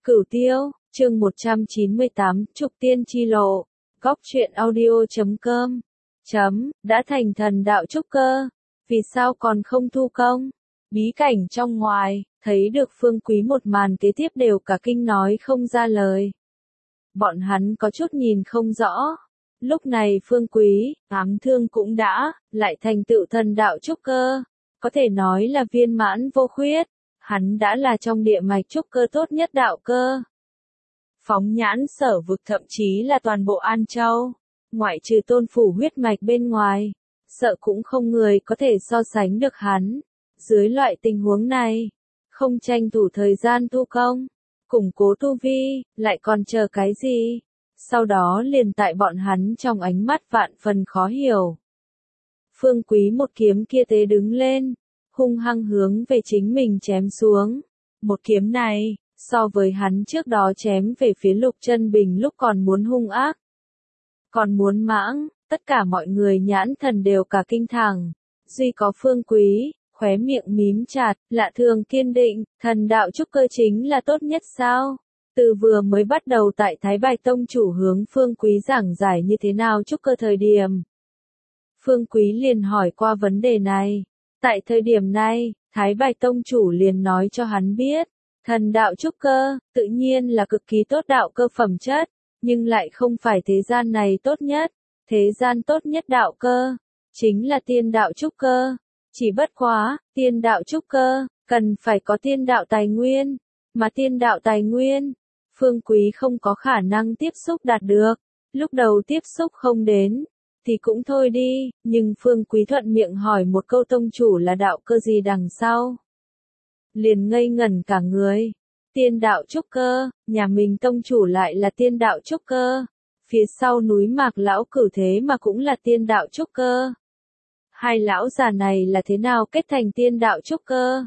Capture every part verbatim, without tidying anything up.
Cửu Tiêu, chương một trăm chín mươi tám, Trục Tiên Chi Lộ, góc truyện audio chấm com, chấm, đã thành thần đạo trúc cơ, vì sao còn không thu công? Bí cảnh trong ngoài, thấy được Phương Quý một màn kế tiếp đều cả kinh nói không ra lời. Bọn hắn có chút nhìn không rõ. Lúc này Phương Quý, ám thương cũng đã, lại thành tựu thần đạo trúc cơ, có thể nói là viên mãn vô khuyết, hắn đã là trong địa mạch trúc cơ tốt nhất đạo cơ. Phóng nhãn sở vực thậm chí là toàn bộ An Châu, ngoại trừ tôn phủ huyết mạch bên ngoài, sợ cũng không người có thể so sánh được hắn. Dưới loại tình huống này, không tranh thủ thời gian thu công, củng cố tu vi, lại còn chờ cái gì? Sau đó liền tại bọn hắn trong ánh mắt vạn phần khó hiểu. Phương Quý một kiếm kia tế đứng lên, hung hăng hướng về chính mình chém xuống. Một kiếm này, so với hắn trước đó chém về phía Lục Chân Bình lúc còn muốn hung ác, còn muốn mãng, tất cả mọi người nhãn thần đều cả kinh thẳng. Duy có Phương Quý, khóe miệng mím chặt, lạ thường kiên định, thần đạo trúc cơ chính là tốt nhất sao? Từ vừa mới bắt đầu tại Thái Bạch Tông chủ hướng Phương Quý giảng giải như thế nào trúc cơ thời điểm. Phương Quý liền hỏi qua vấn đề này. Tại thời điểm này, Thái Bạch Tông chủ liền nói cho hắn biết, thần đạo trúc cơ, tự nhiên là cực kỳ tốt đạo cơ phẩm chất, nhưng lại không phải thế gian này tốt nhất. Thế gian tốt nhất đạo cơ, chính là tiên đạo trúc cơ. Chỉ bất quá, tiên đạo trúc cơ, cần phải có tiên đạo tài nguyên, mà tiên đạo tài nguyên, Phương Quý không có khả năng tiếp xúc đạt được. Lúc đầu tiếp xúc không đến, thì cũng thôi đi, nhưng Phương Quý thuận miệng hỏi một câu tông chủ là đạo cơ gì đằng sau. Liền ngây ngẩn cả người. Tiên đạo trúc cơ, nhà mình tông chủ lại là tiên đạo trúc cơ. Phía sau núi Mạc lão cửu thế mà cũng là tiên đạo trúc cơ. Hai lão già này là thế nào kết thành tiên đạo trúc cơ?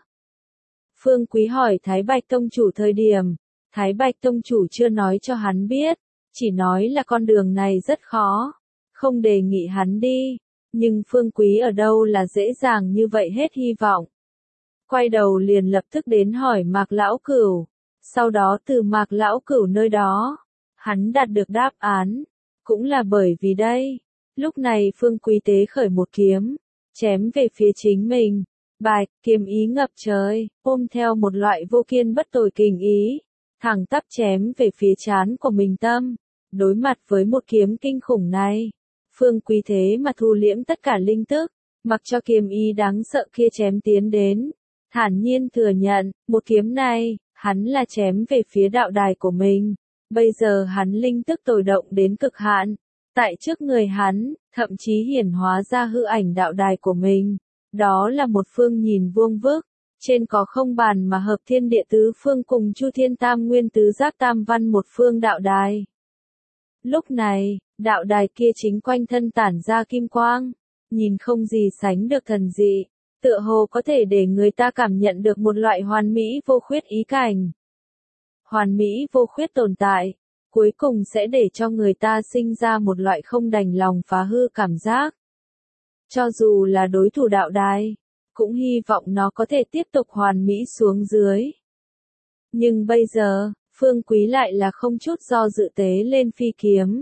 Phương Quý hỏi Thái Bạch Tông chủ thời điểm, Thái Bạch Tông chủ chưa nói cho hắn biết, chỉ nói là con đường này rất khó, không đề nghị hắn đi, nhưng Phương Quý ở đâu là dễ dàng như vậy hết hy vọng. Quay đầu liền lập tức đến hỏi Mạc lão cửu, sau đó từ Mạc lão cửu nơi đó, hắn đạt được đáp án, cũng là bởi vì đây. Lúc này Phương Quý tế khởi một kiếm, chém về phía chính mình, bạch, kiếm ý ngập trời, ôm theo một loại vô kiên bất tồi kình ý, thẳng tắp chém về phía trán của mình tâm. Đối mặt với một kiếm kinh khủng này, Phương Quý thế mà thu liễm tất cả linh tức, mặc cho kiếm ý đáng sợ kia chém tiến đến, thản nhiên thừa nhận, một kiếm này, hắn là chém về phía đạo đài của mình. Bây giờ hắn linh tức tồi động đến cực hạn. Tại trước người hắn, thậm chí hiển hóa ra hư ảnh đạo đài của mình. Đó là một phương nhìn vuông vức, trên có không bàn mà hợp thiên địa tứ phương cùng chu thiên tam nguyên tứ giác tam văn một phương đạo đài. Lúc này, đạo đài kia chính quanh thân tản ra kim quang, nhìn không gì sánh được thần dị, tựa hồ có thể để người ta cảm nhận được một loại hoàn mỹ vô khuyết ý cảnh. Hoàn mỹ vô khuyết tồn tại, cuối cùng sẽ để cho người ta sinh ra một loại không đành lòng phá hư cảm giác. Cho dù là đối thủ đạo đài, cũng hy vọng nó có thể tiếp tục hoàn mỹ xuống dưới. Nhưng bây giờ, Phương Quý lại là không chút do dự tế lên phi kiếm,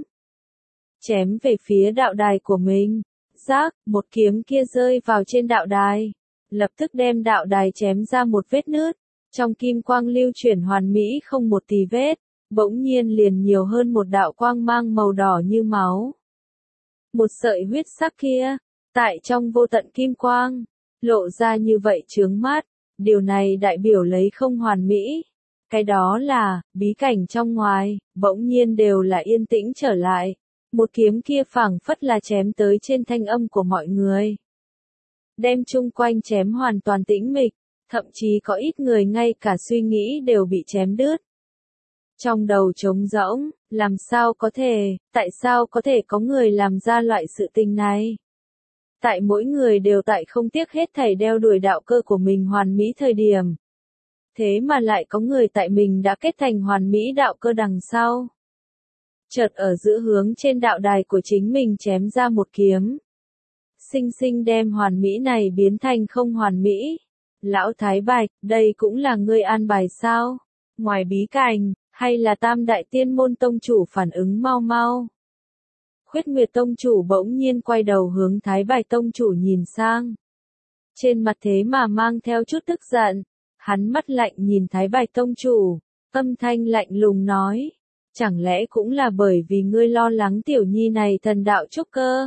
chém về phía đạo đài của mình. Rác, một kiếm kia rơi vào trên đạo đài, lập tức đem đạo đài chém ra một vết nứt. Trong kim quang lưu chuyển hoàn mỹ không một tì vết, bỗng nhiên liền nhiều hơn một đạo quang mang màu đỏ như máu. Một sợi huyết sắc kia, tại trong vô tận kim quang, lộ ra như vậy chướng mắt, điều này đại biểu lấy không hoàn mỹ. Cái đó là, bí cảnh trong ngoài, bỗng nhiên đều là yên tĩnh trở lại. Một kiếm kia phảng phất là chém tới trên thanh âm của mọi người, đem chung quanh chém hoàn toàn tĩnh mịch. Thậm chí có ít người ngay cả suy nghĩ đều bị chém đứt. Trong đầu trống rỗng, làm sao có thể, tại sao có thể có người làm ra loại sự tình này? Tại mỗi người đều tại không tiếc hết thảy đeo đuổi đạo cơ của mình hoàn mỹ thời điểm. Thế mà lại có người tại mình đã kết thành hoàn mỹ đạo cơ đằng sau. Chợt ở giữa hướng trên đạo đài của chính mình chém ra một kiếm. Sinh sinh đem hoàn mỹ này biến thành không hoàn mỹ. Lão Thái Bạch, đây cũng là ngươi an bài sao? Ngoài bí cảnh, Hay là Tam Đại Tiên Môn tông chủ phản ứng mau mau? Khuyết Nguyệt tông chủ bỗng nhiên quay đầu hướng Thái Bạch tông chủ nhìn sang. Trên mặt thế mà mang theo chút tức giận, hắn mắt lạnh nhìn Thái Bạch tông chủ, âm thanh lạnh lùng nói, chẳng lẽ cũng là bởi vì ngươi lo lắng tiểu nhi này thần đạo trúc cơ?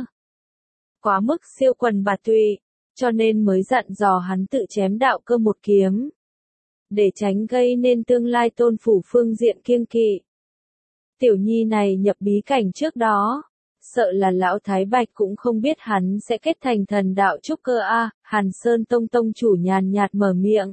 Quá mức siêu quần bạt tụy, cho nên mới dặn dò hắn tự chém đạo cơ một kiếm. Để tránh gây nên tương lai tôn phủ phương diện kiêng kỵ. Tiểu nhi này nhập bí cảnh trước đó, sợ là lão Thái Bạch cũng không biết hắn sẽ kết thành thần đạo trúc cơ a. Hàn Sơn tông tông chủ nhàn nhạt mở miệng.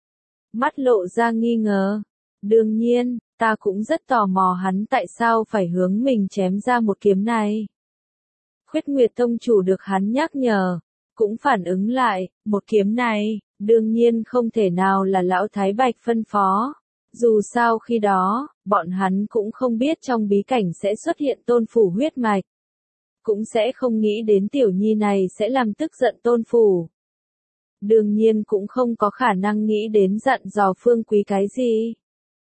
Mắt lộ ra nghi ngờ. Đương nhiên, ta cũng rất tò mò hắn tại sao phải hướng mình chém ra một kiếm này. Khuyết Nguyệt tông chủ được hắn nhắc nhở, cũng phản ứng lại, một kiếm này, đương nhiên không thể nào là lão Thái Bạch phân phó. Dù sao khi đó, bọn hắn cũng không biết trong bí cảnh sẽ xuất hiện tôn phủ huyết mạch. Cũng sẽ không nghĩ đến tiểu nhi này sẽ làm tức giận tôn phủ. Đương nhiên cũng không có khả năng nghĩ đến dặn dò Phương Quý cái gì.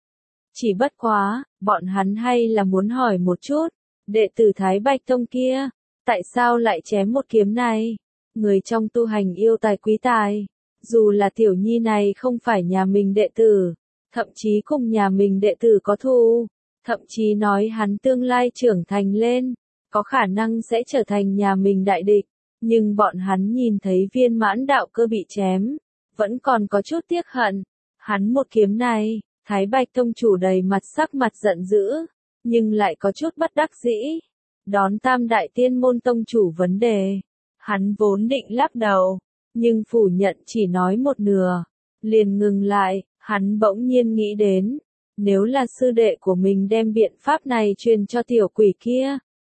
Chỉ bất quá, bọn hắn hay là muốn hỏi một chút, đệ tử Thái Bạch tông kia, tại sao lại chém một kiếm này? Người trong tu hành yêu tài quý tài, dù là tiểu nhi này không phải nhà mình đệ tử, thậm chí cùng nhà mình đệ tử có thù, thậm chí nói hắn tương lai trưởng thành lên, có khả năng sẽ trở thành nhà mình đại địch, nhưng bọn hắn nhìn thấy viên mãn đạo cơ bị chém, vẫn còn có chút tiếc hận. Hắn một kiếm này, Thái Bạch tông chủ đầy mặt sắc mặt giận dữ, nhưng lại có chút bất đắc dĩ. Đón Tam Đại Tiên Môn tông chủ vấn đề, hắn vốn định lắc đầu, nhưng phủ nhận chỉ nói một nửa, liền ngừng lại, hắn bỗng nhiên nghĩ đến, nếu là sư đệ của mình đem biện pháp này truyền cho tiểu quỷ kia,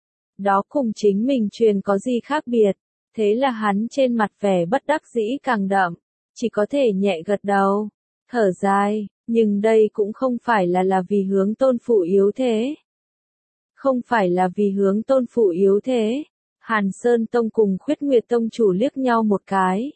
đó cùng chính mình truyền có gì khác biệt, thế là hắn trên mặt vẻ bất đắc dĩ càng đậm, chỉ có thể nhẹ gật đầu, thở dài, nhưng đây cũng không phải là là vì hướng tôn phụ yếu thế. Không phải là vì hướng tôn phụ yếu thế. Hàn Sơn Tông cùng Khuyết Nguyệt Tông chủ liếc nhau một cái.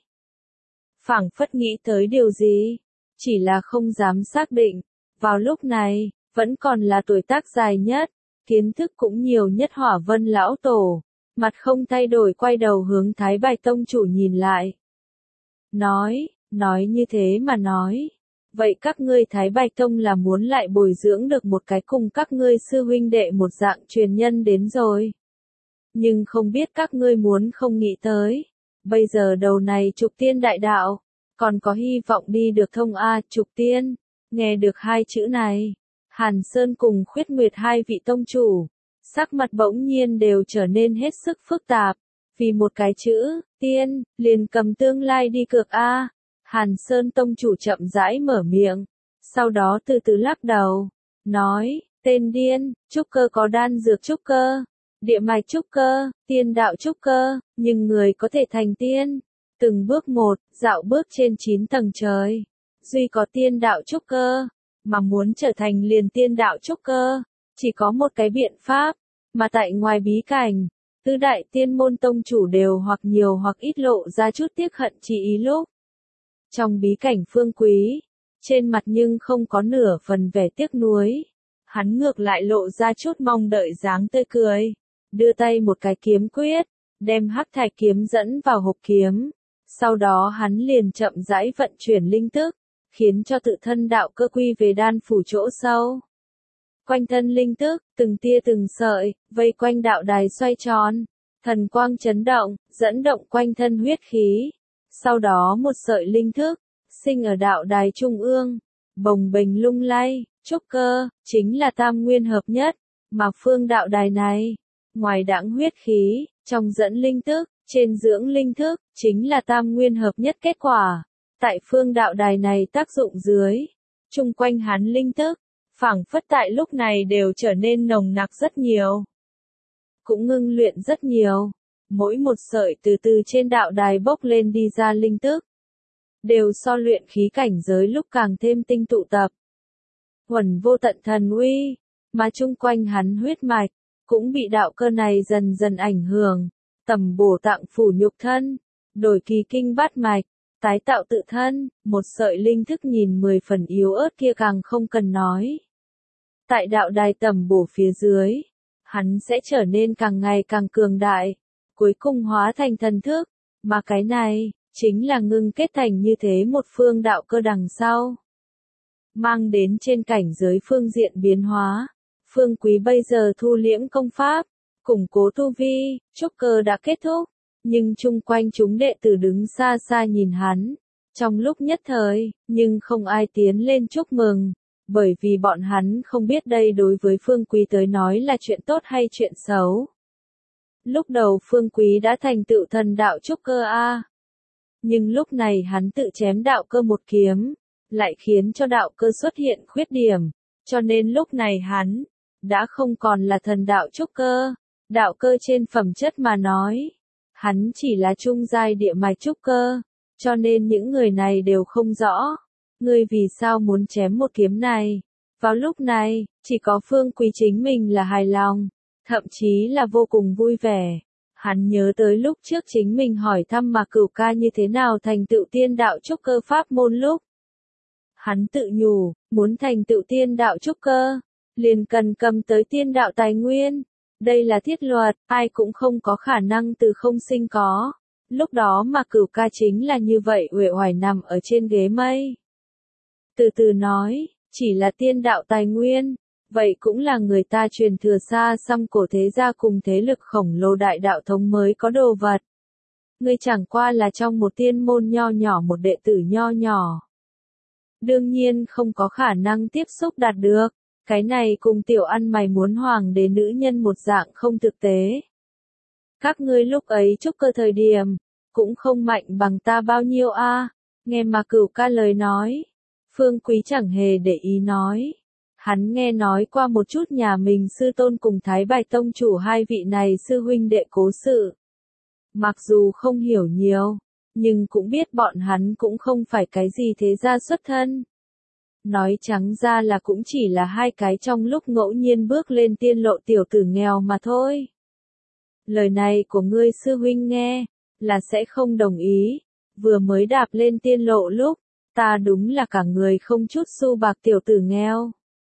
Phảng phất nghĩ tới điều gì, chỉ là không dám xác định. Vào lúc này, vẫn còn là tuổi tác dài nhất, kiến thức cũng nhiều nhất Hỏa Vân lão tổ, mặt không thay đổi quay đầu hướng Thái Bạch Tông chủ nhìn lại. Nói, nói như thế mà nói. Vậy các ngươi Thái Bạch Tông là muốn lại bồi dưỡng được một cái cùng các ngươi sư huynh đệ một dạng truyền nhân đến rồi. Nhưng không biết các ngươi muốn không nghĩ tới. Bây giờ đầu này trục tiên đại đạo, còn có hy vọng đi được thông A trục tiên. Nghe được hai chữ này, Hàn Sơn cùng Khuyết Nguyệt hai vị tông chủ, sắc mặt bỗng nhiên đều trở nên hết sức phức tạp. Vì một cái chữ, tiên, liền cầm tương lai đi cược A. Hàn Sơn tông chủ chậm rãi mở miệng, sau đó từ từ lắc đầu, nói, tên điên, trúc cơ có đan dược trúc cơ, địa mạch trúc cơ, tiên đạo trúc cơ, nhưng người có thể thành tiên, từng bước một, dạo bước trên chín tầng trời, duy có tiên đạo trúc cơ, mà muốn trở thành liền tiên đạo trúc cơ, chỉ có một cái biện pháp, mà tại ngoài bí cảnh, tứ đại tiên môn tông chủ đều hoặc nhiều hoặc ít lộ ra chút tiếc hận chỉ ý lúc. Trong bí cảnh Phương Quý, trên mặt nhưng không có nửa phần vẻ tiếc nuối, hắn ngược lại lộ ra chút mong đợi dáng tươi cười, đưa tay một cái kiếm quyết, đem hắc thạch kiếm dẫn vào hộp kiếm, sau đó hắn liền chậm rãi vận chuyển linh tức, khiến cho tự thân đạo cơ quy về đan phủ chỗ sâu. Quanh thân linh tức, từng tia từng sợi, vây quanh đạo đài xoay tròn, thần quang chấn động, dẫn động quanh thân huyết khí. Sau đó một sợi linh thức, sinh ở đạo đài trung ương, bồng bềnh lung lay, trúc cơ, chính là tam nguyên hợp nhất, mà phương đạo đài này, ngoài đãng huyết khí, trong dẫn linh thức, trên dưỡng linh thức, chính là tam nguyên hợp nhất kết quả. Tại phương đạo đài này tác dụng dưới, chung quanh hắn linh thức, phảng phất tại lúc này đều trở nên nồng nặc rất nhiều. Cũng ngưng luyện rất nhiều. Mỗi một sợi từ từ trên đạo đài bốc lên đi ra linh tức, đều so luyện khí cảnh giới lúc càng thêm tinh tụ tập. Huẩn vô tận thần uy, mà chung quanh hắn huyết mạch, cũng bị đạo cơ này dần dần ảnh hưởng, tầm bổ tạng phủ nhục thân, đổi kỳ kinh bát mạch, tái tạo tự thân, một sợi linh thức nhìn mười phần yếu ớt kia càng không cần nói. tại đạo đài tầm bổ phía dưới, hắn sẽ trở nên càng ngày càng cường đại, cuối cùng hóa thành thần thức, mà cái này, chính là ngưng kết thành như thế một phương đạo cơ đằng sau. Mang đến trên cảnh giới phương diện biến hóa, Phương Quý bây giờ thu liễm công pháp, củng cố tu vi, trúc cơ đã kết thúc, nhưng chung quanh chúng đệ tử đứng xa xa nhìn hắn, trong lúc nhất thời, nhưng không ai tiến lên chúc mừng, bởi vì bọn hắn không biết đây đối với Phương Quý tới nói là chuyện tốt hay chuyện xấu. Lúc đầu Phương Quý đã thành tựu thần đạo trúc cơ A. Nhưng lúc này hắn tự chém đạo cơ một kiếm, lại khiến cho đạo cơ xuất hiện khuyết điểm, cho nên lúc này hắn, đã không còn là thần đạo trúc cơ, đạo cơ trên phẩm chất mà nói. Hắn chỉ là trung giai địa mạch trúc cơ, cho nên những người này đều không rõ. Ngươi vì sao muốn chém một kiếm này? Vào lúc này, chỉ có Phương Quý chính mình là hài lòng, thậm chí là vô cùng vui vẻ. Hắn nhớ tới lúc trước chính mình hỏi thăm Mạc Cửu Ca như thế nào thành tựu tiên đạo trúc cơ pháp môn lúc. Hắn tự nhủ, muốn thành tựu tiên đạo trúc cơ, liền cần cầm tới tiên đạo tài nguyên. Đây là thiết luật, ai cũng không có khả năng từ không sinh có. Lúc đó Mạc Cửu Ca chính là như vậy uể oải nằm ở trên ghế mây. Từ từ nói, chỉ là tiên đạo tài nguyên, vậy cũng là người ta truyền thừa xa xăm cổ thế gia cùng thế lực khổng lồ đại đạo thống mới có đồ vật. Ngươi chẳng qua là trong một tiên môn nho nhỏ một đệ tử nho nhỏ. Đương nhiên không có khả năng tiếp xúc đạt được, cái này cùng tiểu ăn mày muốn hoàng đế nữ nhân một dạng không thực tế. Các ngươi lúc ấy trúc cơ thời điểm, cũng không mạnh bằng ta bao nhiêu a. Nghe mà Cửu Ca lời nói, Phương Quý chẳng hề để ý nói. Hắn nghe nói qua một chút nhà mình sư tôn cùng Thái Bạch Tông chủ hai vị này sư huynh đệ cố sự. Mặc dù không hiểu nhiều, nhưng cũng biết bọn hắn cũng không phải cái gì thế gia xuất thân. Nói trắng ra là cũng chỉ là hai cái trong lúc ngẫu nhiên bước lên tiên lộ tiểu tử nghèo mà thôi. Lời này của ngươi sư huynh nghe, là sẽ không đồng ý. Vừa mới đạp lên tiên lộ lúc, ta đúng là cả người không chút xu bạc tiểu tử nghèo.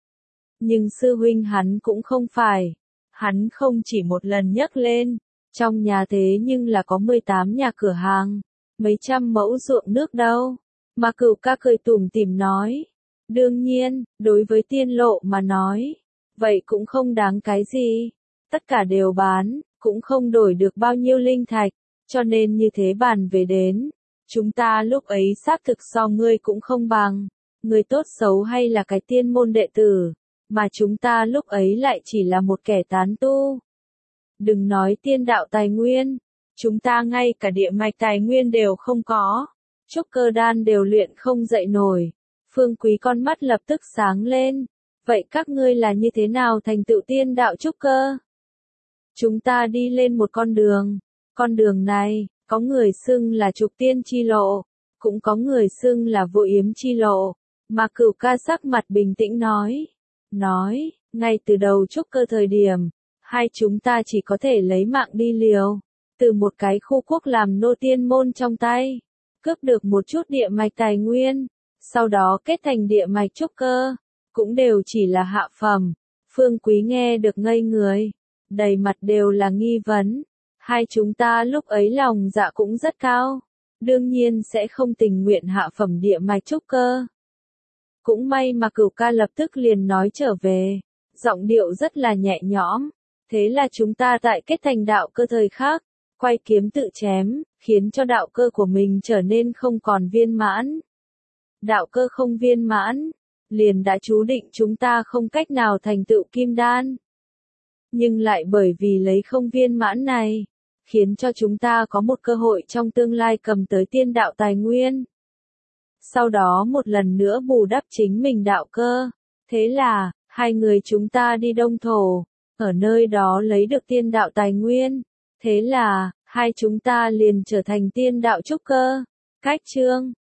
Nhưng sư huynh hắn cũng không phải. Hắn không chỉ một lần nhắc lên, trong nhà thế nhưng là có mười tám nhà cửa hàng, mấy trăm mẫu ruộng nước đâu. Mà Cửu Ca cười tủm tỉm nói. Đương nhiên, đối với tiên lộ mà nói, vậy cũng không đáng cái gì. Tất cả đều bán, cũng không đổi được bao nhiêu linh thạch, cho nên như thế bàn về đến. Chúng ta lúc ấy xác thực so ngươi cũng không bằng, người tốt xấu hay là cái tiên môn đệ tử, mà chúng ta lúc ấy lại chỉ là một kẻ tán tu. Đừng nói tiên đạo tài nguyên, chúng ta ngay cả địa mạch tài nguyên đều không có, trúc cơ đan đều luyện không dậy nổi. Phương Quý con mắt lập tức sáng lên, vậy các ngươi là như thế nào thành tựu tiên đạo trúc cơ? Chúng ta đi lên một con đường, con đường này, có người xưng là trục tiên chi lộ, cũng có người xưng là vô yếm chi lộ, mà Cửu Ca sắc mặt bình tĩnh nói, nói, ngay từ đầu trúc cơ thời điểm, hai chúng ta chỉ có thể lấy mạng đi liều, từ một cái khu quốc làm nô tiên môn trong tay, cướp được một chút địa mạch tài nguyên, sau đó kết thành địa mạch trúc cơ, cũng đều chỉ là hạ phẩm. Phương Quý nghe được ngây người, đầy mặt đều là nghi vấn. Hai chúng ta lúc ấy lòng dạ cũng rất cao, đương nhiên sẽ không tình nguyện hạ phẩm địa mạch trúc cơ. Cũng may mà Cửu Ca lập tức liền nói trở về, giọng điệu rất là nhẹ nhõm, thế là chúng ta tại kết thành đạo cơ thời khác, quay kiếm tự chém, khiến cho đạo cơ của mình trở nên không còn viên mãn. Đạo cơ không viên mãn, liền đã chú định chúng ta không cách nào thành tựu kim đan. Nhưng lại bởi vì lấy không viên mãn này, khiến cho chúng ta có một cơ hội trong tương lai cầm tới tiên đạo tài nguyên. Sau đó một lần nữa bù đắp chính mình đạo cơ. Thế là, hai người chúng ta đi Đông Thổ, ở nơi đó lấy được tiên đạo tài nguyên. Thế là, hai chúng ta liền trở thành tiên đạo trúc cơ. Cách chương